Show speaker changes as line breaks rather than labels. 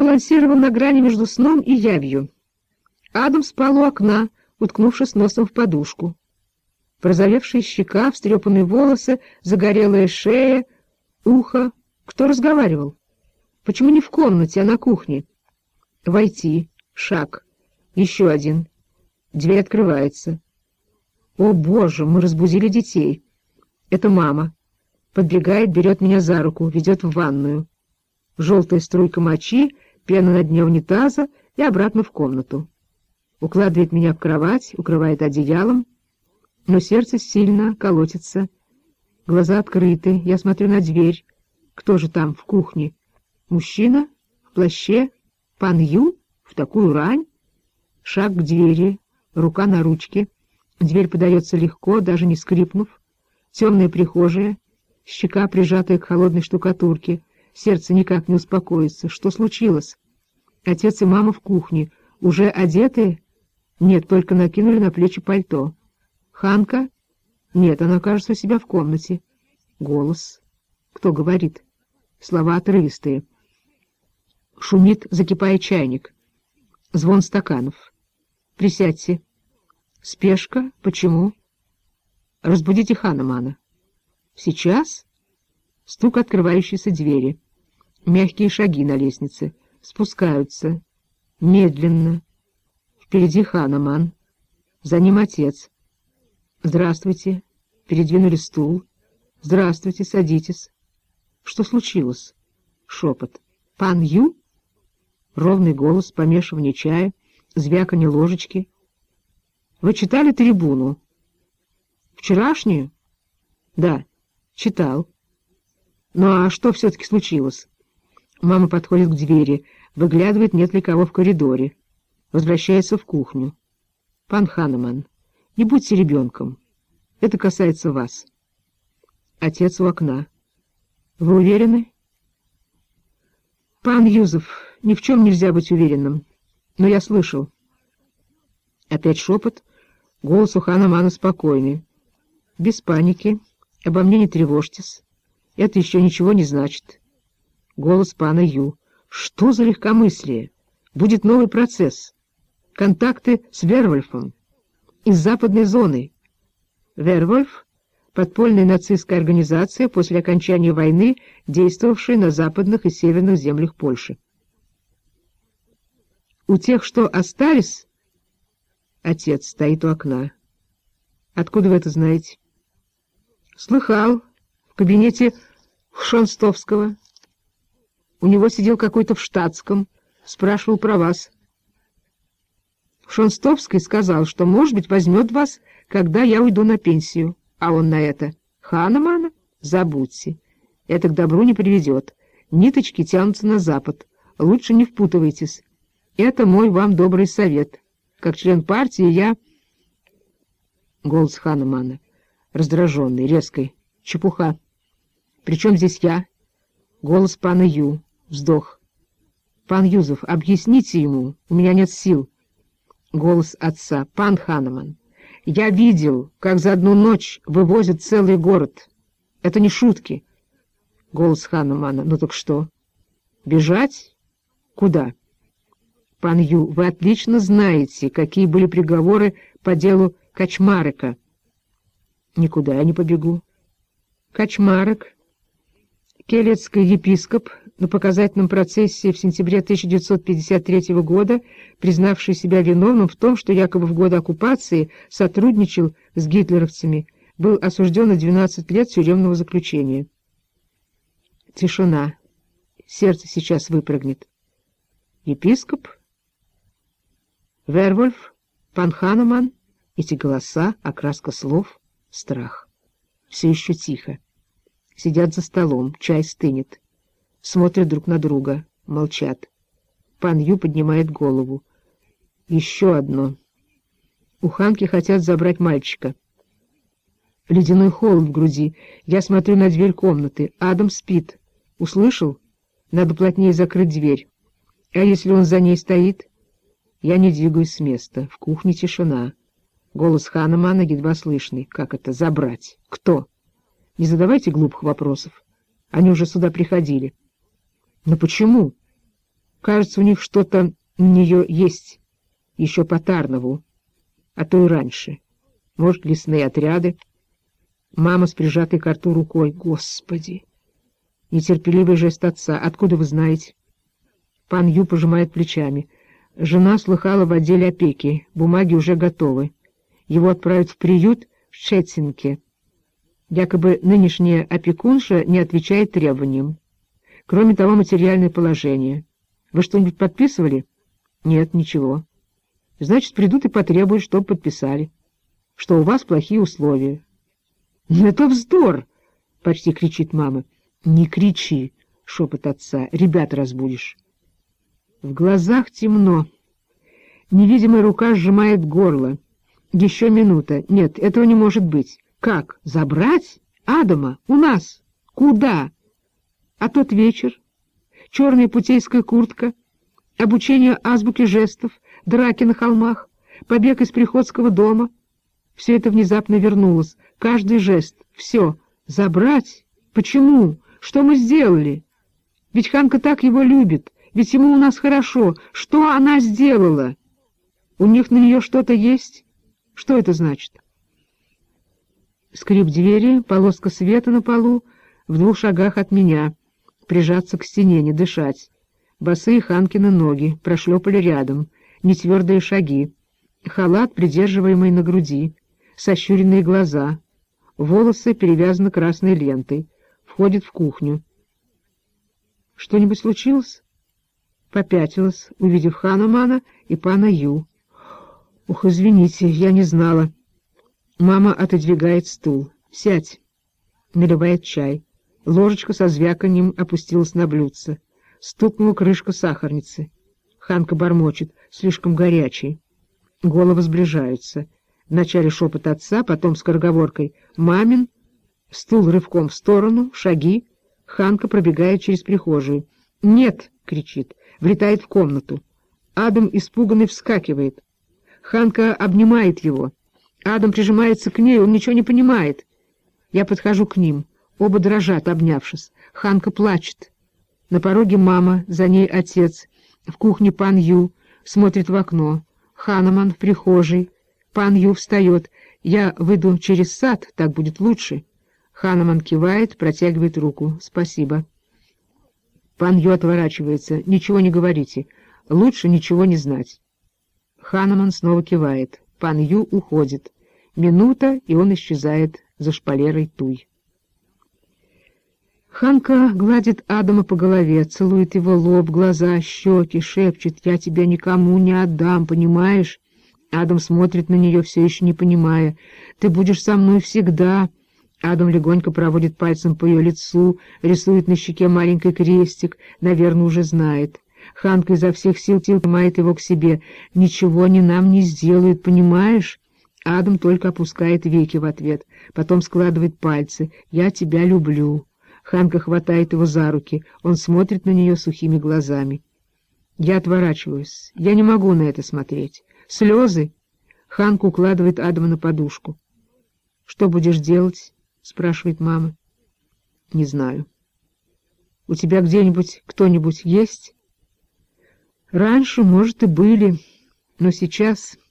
балансировал на грани между сном и явью. Адам спал у окна, уткнувшись носом в подушку. Прозовевшая щека, встрепанные волосы, загорелая шея, ухо. Кто разговаривал? Почему не в комнате, а на кухне? Войти. Шаг. Еще один. Дверь открывается. О, Боже, мы разбудили детей. Это мама. Подбегает, берет меня за руку, ведет в ванную. Желтая струйка мочи, пена на дне унитаза и обратно в комнату. Укладывает меня в кровать, укрывает одеялом, но сердце сильно колотится. Глаза открыты, я смотрю на дверь. Кто же там, в кухне? Мужчина? В плаще? Пан Ю? В такую рань? Шаг к двери, рука на ручке. Дверь подается легко, даже не скрипнув. Темная прихожая, щека, прижатая к холодной штукатурке. Сердце никак не успокоится. Что случилось? Отец и мама в кухне. Уже одетые? Нет, только накинули на плечи пальто. Ханка? Нет, она, кажется, у себя в комнате. Голос. Кто говорит? Слова отрывистые. Шумит, закипая чайник. Звон стаканов. Присядьте. Спешка? Почему? Разбудите Ханнемана. Сейчас? Стук открывающейся двери. Мягкие шаги на лестнице. Спускаются. Медленно. Впереди Ханнеман. За ним отец. Здравствуйте. Передвинули стул. Здравствуйте, садитесь. Что случилось? Шепот. Пан Ю? Ровный голос, помешивание чая, звяканье ложечки. Вы читали трибуну? Вчерашнюю? Да, читал. Ну а что все-таки случилось? Мама подходит к двери, выглядывает, нет ли кого в коридоре. Возвращается в кухню. Пан Ханнеман, не будьте ребенком. Это касается вас. Отец у окна. Вы уверены? Пан Юзеф, ни в чем нельзя быть уверенным. Но я слышал. Опять шепот. Голос у Ханнемана спокойный. Без паники. Обо мне не тревожьтесь. Это еще ничего не значит. Голос пана Ю. Что за легкомыслие? Будет новый процесс. Контакты с Вервольфом. Из западной зоны. Вервольф — подпольная нацистская организация после окончания войны, действовавшая на западных и северных землях Польши. У тех, что остались... Отец стоит у окна. Откуда вы это знаете? Слыхал. В кабинете Шонстовского. У него сидел какой-то в штатском. Спрашивал про вас. Шонстовский сказал, что, может быть, возьмет вас, когда я уйду на пенсию. А он на это: Ханнемана? Забудьте. Это к добру не приведет. Ниточки тянутся на запад. Лучше не впутывайтесь. Это мой вам добрый совет. Как член партии я... Голос Ханнемана, раздраженный, резкий. Чепуха. Причем здесь я? Голос пана Ю. Вздох. Пан Юзеф, объясните ему, у меня нет сил. Голос отца. Пан Ханнеман, я видел, как за одну ночь вывозят целый город. Это не шутки. Голос Ханнемана. Ну так что? Бежать? Куда? Пан Ю, вы отлично знаете, какие были приговоры по делу Качмарека. Никуда я не побегу. Качмарек, келецкий епископ, на показательном процессе в сентябре 1953 года, признавший себя виновным в том, что якобы в годы оккупации сотрудничал с гитлеровцами, был осужден на 12 лет тюремного заключения. Тишина. Сердце сейчас выпрыгнет. Епископ? Вервольф? Пан Ханнеман? Эти голоса, окраска слов, страх. Все еще тихо. Сидят за столом, чай стынет. Смотрят друг на друга, молчат. Пан Ю поднимает голову. Еще одно. У Ханки хотят забрать мальчика. Ледяной холод в груди. Я смотрю на дверь комнаты. Адам спит. Услышал? Надо плотнее закрыть дверь. А если он за ней стоит? Я не двигаюсь с места. В кухне тишина. Голос Ханнемана едва слышный. Как это? Забрать? Кто? Не задавайте глупых вопросов. Они уже сюда приходили. Но почему? Кажется, у них что-то на нее есть, еще по Тарнову, а то и раньше. Может, лесные отряды. Мама с прижатой к рту рукой. Господи! Нетерпеливый жест отца. Откуда вы знаете? Пан Ю пожимает плечами. Жена слыхала в отделе опеки. Бумаги уже готовы. Его отправят в приют в Щецинке. Якобы нынешняя опекунша не отвечает требованиям. Кроме того, материальное положение. Вы что-нибудь подписывали? Нет, ничего. Значит, придут и потребуют, чтобы подписали. Что у вас плохие условия. Это вздор! Почти кричит мама. Не кричи, шепот отца. Ребят разбудишь. В глазах темно. Невидимая рука сжимает горло. Еще минута. Нет, этого не может быть. Как? Забрать? Адама? У нас? Куда? А тот вечер? Черная путейская куртка? Обучение азбуке жестов? Драки на холмах? Побег из приходского дома? Все это внезапно вернулось. Каждый жест. Все. Забрать? Почему? Что мы сделали? Ведь Ханка так его любит. Ведь ему у нас хорошо. Что она сделала? У них на нее что-то есть? Что это значит? Скрип двери, полоска света на полу, в 2 шагах от меня. Прижаться к стене, не дышать. Босые Ханкины ноги прошлепали рядом, нетвердые шаги. Халат, придерживаемый на груди, сощуренные глаза. Волосы перевязаны красной лентой. Входит в кухню. Что-нибудь случилось? Попятилась, увидев Ханумана и пана Ю. Ух, извините, я не знала. Мама отодвигает стул. Сядь. Наливает чай. Ложечка со звяканьем опустилась на блюдце. Стукнула крышка сахарницы. Ханка бормочет. Слишком горячий. Головы сближаются. Вначале шепот отца, потом скороговоркой «Мамин». Стул рывком в сторону, шаги. Ханка пробегает через прихожую. «Нет!» — кричит. Влетает в комнату. Адам испуганный вскакивает. Ханка обнимает его. Адам прижимается к ней, он ничего не понимает. Я подхожу к ним. Оба дрожат, обнявшись. Ханка плачет. На пороге мама, за ней отец. В кухне пан Ю смотрит в окно. Ханаман в прихожей. Пан Ю встает. Я выйду через сад, так будет лучше. Ханаман кивает, протягивает руку. Спасибо. Пан Ю отворачивается. Ничего не говорите. Лучше ничего не знать. Ханаман снова кивает. Пан Ю уходит. Минута, и он исчезает за шпалерой туй. Ханка гладит Адама по голове, целует его лоб, глаза, щеки, шепчет: «Я тебя никому не отдам, понимаешь?» Адам смотрит на нее, все еще не понимая. «Ты будешь со мной всегда». Адам легонько проводит пальцем по ее лицу, рисует на щеке маленький крестик, наверное, уже знает. Ханка изо всех сил тянет его к себе. «Ничего они нам не сделают, понимаешь?» Адам только опускает веки в ответ, потом складывает пальцы. «Я тебя люблю». Ханка хватает его за руки, он смотрит на нее сухими глазами. Я отворачиваюсь, я не могу на это смотреть. Слезы? Ханка укладывает Адама на подушку. «Что будешь делать?» — спрашивает мама. «Не знаю». «У тебя где-нибудь кто-нибудь есть?» «Раньше, может, и были, но сейчас...»